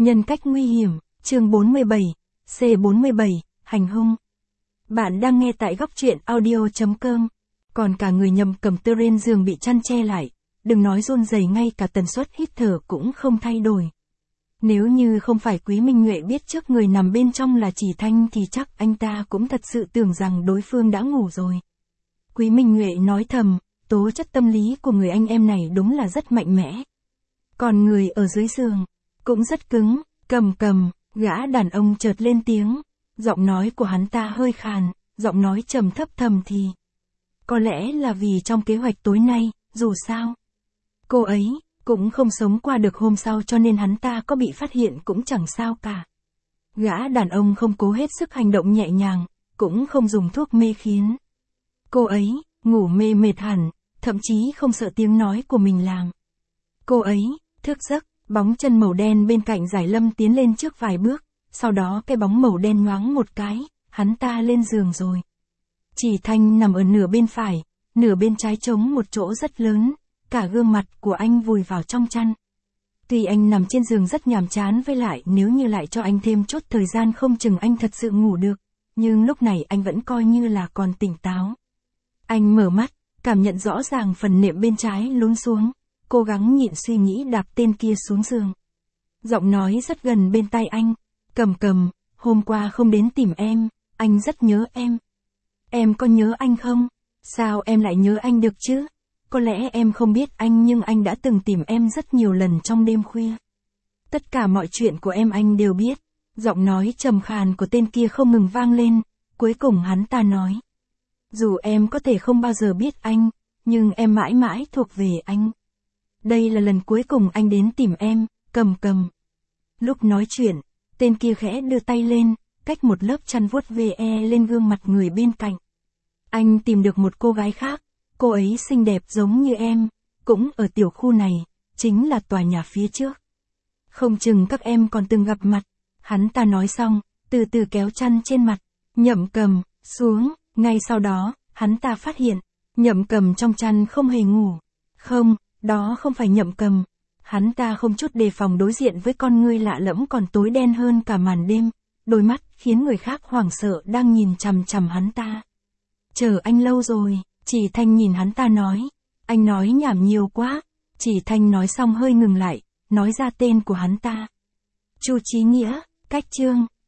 Nhân cách nguy hiểm, chương 47, C47, hành hung. Bạn đang nghe tại góc truyện audio.com. Còn cả người nhầm cầm tơ trên giường bị chăn che lại, đừng nói run rẩy, ngay cả tần suất hít thở cũng không thay đổi. Nếu như không phải Quý Minh Nhuệ biết trước người nằm bên trong là Chỉ Thanh thì chắc anh ta cũng thật sự tưởng rằng đối phương đã ngủ rồi. Quý Minh Nhuệ nói thầm, tố chất tâm lý của người anh em này đúng là rất mạnh mẽ. Còn người ở dưới giường cũng rất cứng. Gã đàn ông chợt lên tiếng, giọng nói của hắn ta hơi khàn, giọng nói trầm thấp thầm thì. Có lẽ là vì trong kế hoạch tối nay, dù sao, cô ấy cũng không sống qua được hôm sau, cho nên hắn ta có bị phát hiện cũng chẳng sao cả. Gã đàn ông không cố hết sức hành động nhẹ nhàng, cũng không dùng thuốc mê khiến cô ấy ngủ mê mệt hẳn, thậm chí không sợ tiếng nói của mình làm cô ấy thức giấc. Bóng chân màu đen bên cạnh Giải Lâm tiến lên trước vài bước, sau đó cái bóng màu đen nhoáng một cái, hắn ta lên giường rồi. Chỉ Thanh nằm ở nửa bên phải, nửa bên trái trống một chỗ rất lớn, cả gương mặt của anh vùi vào trong chăn. Tuy anh nằm trên giường rất nhàm chán, với lại nếu như lại cho anh thêm chút thời gian không chừng anh thật sự ngủ được, nhưng lúc này anh vẫn coi như là còn tỉnh táo. Anh mở mắt, cảm nhận rõ ràng phần nệm bên trái lún xuống. Cố gắng nhịn suy nghĩ đạp tên kia xuống giường. Giọng nói rất gần bên tai anh. Cầm, hôm qua không đến tìm em, anh rất nhớ em. Em có nhớ anh không? Sao em lại nhớ anh được chứ? Có lẽ em không biết anh, nhưng anh đã từng tìm em rất nhiều lần trong đêm khuya. Tất cả mọi chuyện của em anh đều biết. Giọng nói trầm khàn của tên kia không ngừng vang lên. Cuối cùng hắn ta nói, dù em có thể không bao giờ biết anh, nhưng em mãi mãi thuộc về anh. Đây là lần cuối cùng anh đến tìm em, cầm. Lúc nói chuyện, tên kia khẽ đưa tay lên, cách một lớp chăn vuốt ve lên gương mặt người bên cạnh. Anh tìm được một cô gái khác, cô ấy xinh đẹp giống như em, cũng ở tiểu khu này, chính là tòa nhà phía trước. Không chừng các em còn từng gặp mặt. Hắn ta nói xong, từ từ kéo chăn trên mặt Nhậm Cầm xuống. Ngay sau đó, hắn ta phát hiện, Nhậm Cầm trong chăn không hề ngủ. Không, đó không phải Nhậm Cầm. Hắn ta không chút đề phòng đối diện với con ngươi lạ lẫm còn tối đen hơn cả màn đêm, đôi mắt khiến người khác hoảng sợ đang nhìn chằm chằm hắn ta. Chờ anh lâu rồi, Chỉ Thanh nhìn hắn ta nói. Anh nói nhảm nhiều quá. Chỉ Thanh nói xong hơi ngừng lại, nói ra tên của hắn ta. Chu Chí Nghĩa, cách chương